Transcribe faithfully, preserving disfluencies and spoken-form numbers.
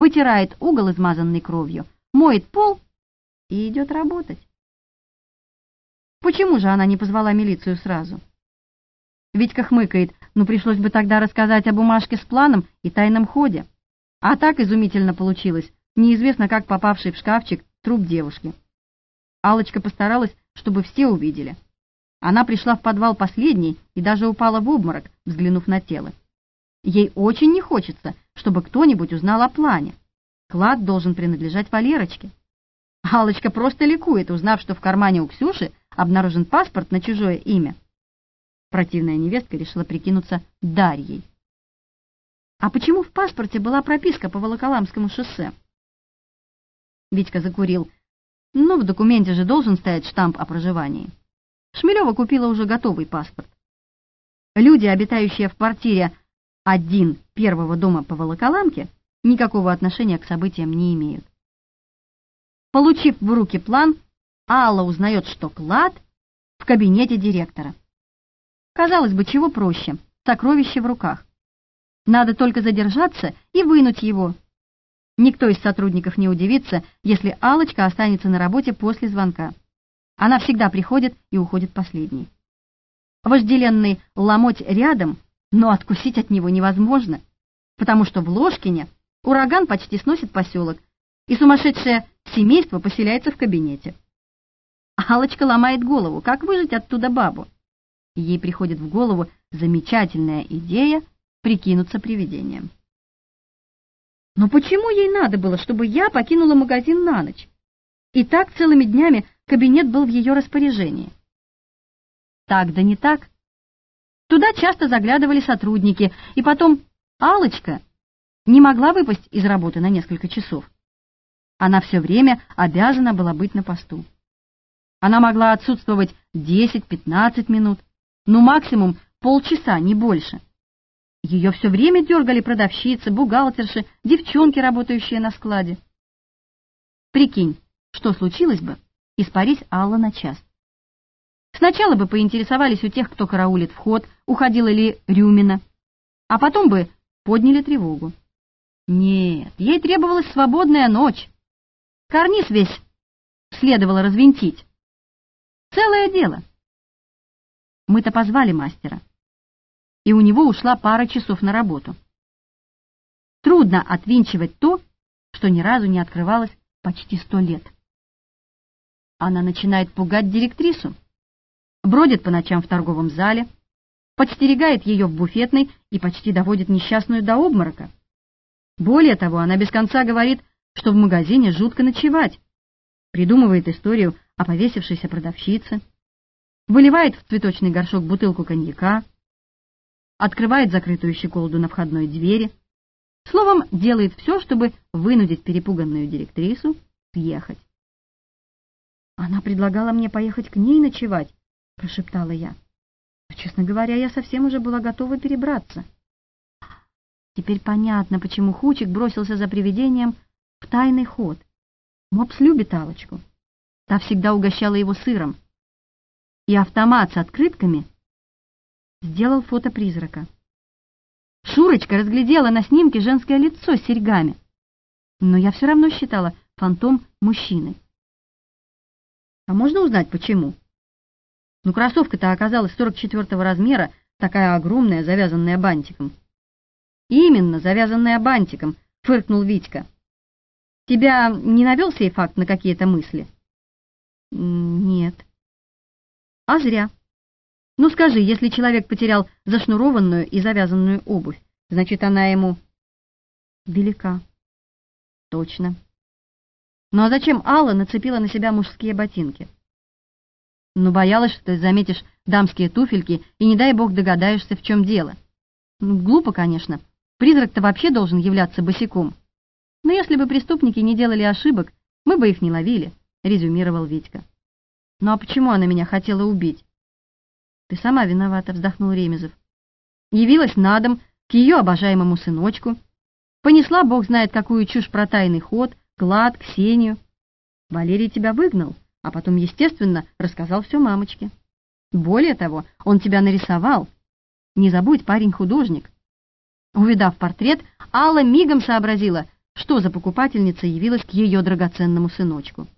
потирает угол, измазанный кровью, моет пол и идет работать. Почему же она не позвала милицию сразу? Витька хмыкает, ну пришлось бы тогда рассказать о бумажке с планом и тайном ходе. А так изумительно получилось, неизвестно как попавший в шкафчик труп девушки. Аллочка постаралась, чтобы все увидели. Она пришла в подвал последней и даже упала в обморок, взглянув на тело. Ей очень не хочется, чтобы кто-нибудь узнал о плане. Клад должен принадлежать Валерочке. Аллочка просто ликует, узнав, что в кармане у Ксюши обнаружен паспорт на чужое имя. Противная невестка решила прикинуться Дарьей. А почему в паспорте была прописка по Волоколамскому шоссе? Витька закурил. Ну, в документе же должен стоять штамп о проживании. Шмелева купила уже готовый паспорт. Люди, обитающие в квартире один первого дома по Волоколамке, никакого отношения к событиям не имеют. Получив в руки план, Алла узнает, что клад в кабинете директора. Казалось бы, чего проще, сокровище в руках. Надо только задержаться и вынуть его. Никто из сотрудников не удивится, если Аллочка останется на работе после звонка. Она всегда приходит и уходит последней. Вожделенный ломоть рядом, но откусить от него невозможно, потому что в Ложкине ураган почти сносит поселок, и сумасшедшее семейство поселяется в кабинете. Аллочка ломает голову, как выжить оттуда бабу. Ей приходит в голову замечательная идея прикинуться привидением. Но почему ей надо было, чтобы я покинула магазин на ночь? И так целыми днями кабинет был в ее распоряжении. Так да не так. Туда часто заглядывали сотрудники, и потом Аллочка не могла выпасть из работы на несколько часов. Она все время обязана была быть на посту. Она могла отсутствовать десять-пятнадцать минут, ну максимум полчаса, не больше. Ее все время дергали продавщицы, бухгалтерши, девчонки, работающие на складе. Прикинь, что случилось бы, испарись Алла на час. Сначала бы поинтересовались у тех, кто караулит вход, уходила ли Рюмина, а потом бы подняли тревогу. Нет, ей требовалась свободная ночь. Карниз весь следовало развинтить. Целое дело. Мы-то позвали мастера, и у него ушла пара часов на работу. Трудно отвинчивать то, что ни разу не открывалось почти сто лет. Она начинает пугать директрису, бродит по ночам в торговом зале, подстерегает ее в буфетной и почти доводит несчастную до обморока. Более того, она без конца говорит, что в магазине жутко ночевать, придумывает историю о повесившейся продавщице, выливает в цветочный горшок бутылку коньяка, открывает закрытую щеколду на входной двери, словом, делает все, чтобы вынудить перепуганную директрису съехать. «Она предлагала мне поехать к ней ночевать», — прошептала я. Но, честно говоря, я совсем уже была готова перебраться. Теперь понятно, почему Хучик бросился за привидением в тайный ход. Мопс любит Аллочку. Та всегда угощала его сыром. И автомат с открытками сделал фото призрака. Шурочка разглядела на снимке женское лицо с серьгами, но я все равно считала фантом мужчиной. А можно узнать, почему? Ну, кроссовка-то оказалась сорок четвёртого размера, такая огромная, завязанная бантиком. Именно, завязанная бантиком, фыркнул Витька. Тебя не навел сей факт на какие-то мысли? Нет. А зря. Ну, скажи, если человек потерял зашнурованную и завязанную обувь, значит, она ему велика. Точно. Ну, а зачем Алла нацепила на себя мужские ботинки? Ну, боялась, что ты заметишь дамские туфельки и, не дай бог, догадаешься, в чем дело. Ну, глупо, конечно. Призрак-то вообще должен являться босиком. Но если бы преступники не делали ошибок, мы бы их не ловили, резюмировал Витька. Ну, а почему она меня хотела убить? Ты сама виновата, вздохнул Ремезов. Явилась на дом к ее обожаемому сыночку, понесла бог знает какую чушь про тайный ход, клад, Ксению. Валерий тебя выгнал, а потом, естественно, рассказал все мамочке. Более того, он тебя нарисовал. Не забудь, парень художник. Увидав портрет, Алла мигом сообразила, что за покупательница явилась к ее драгоценному сыночку.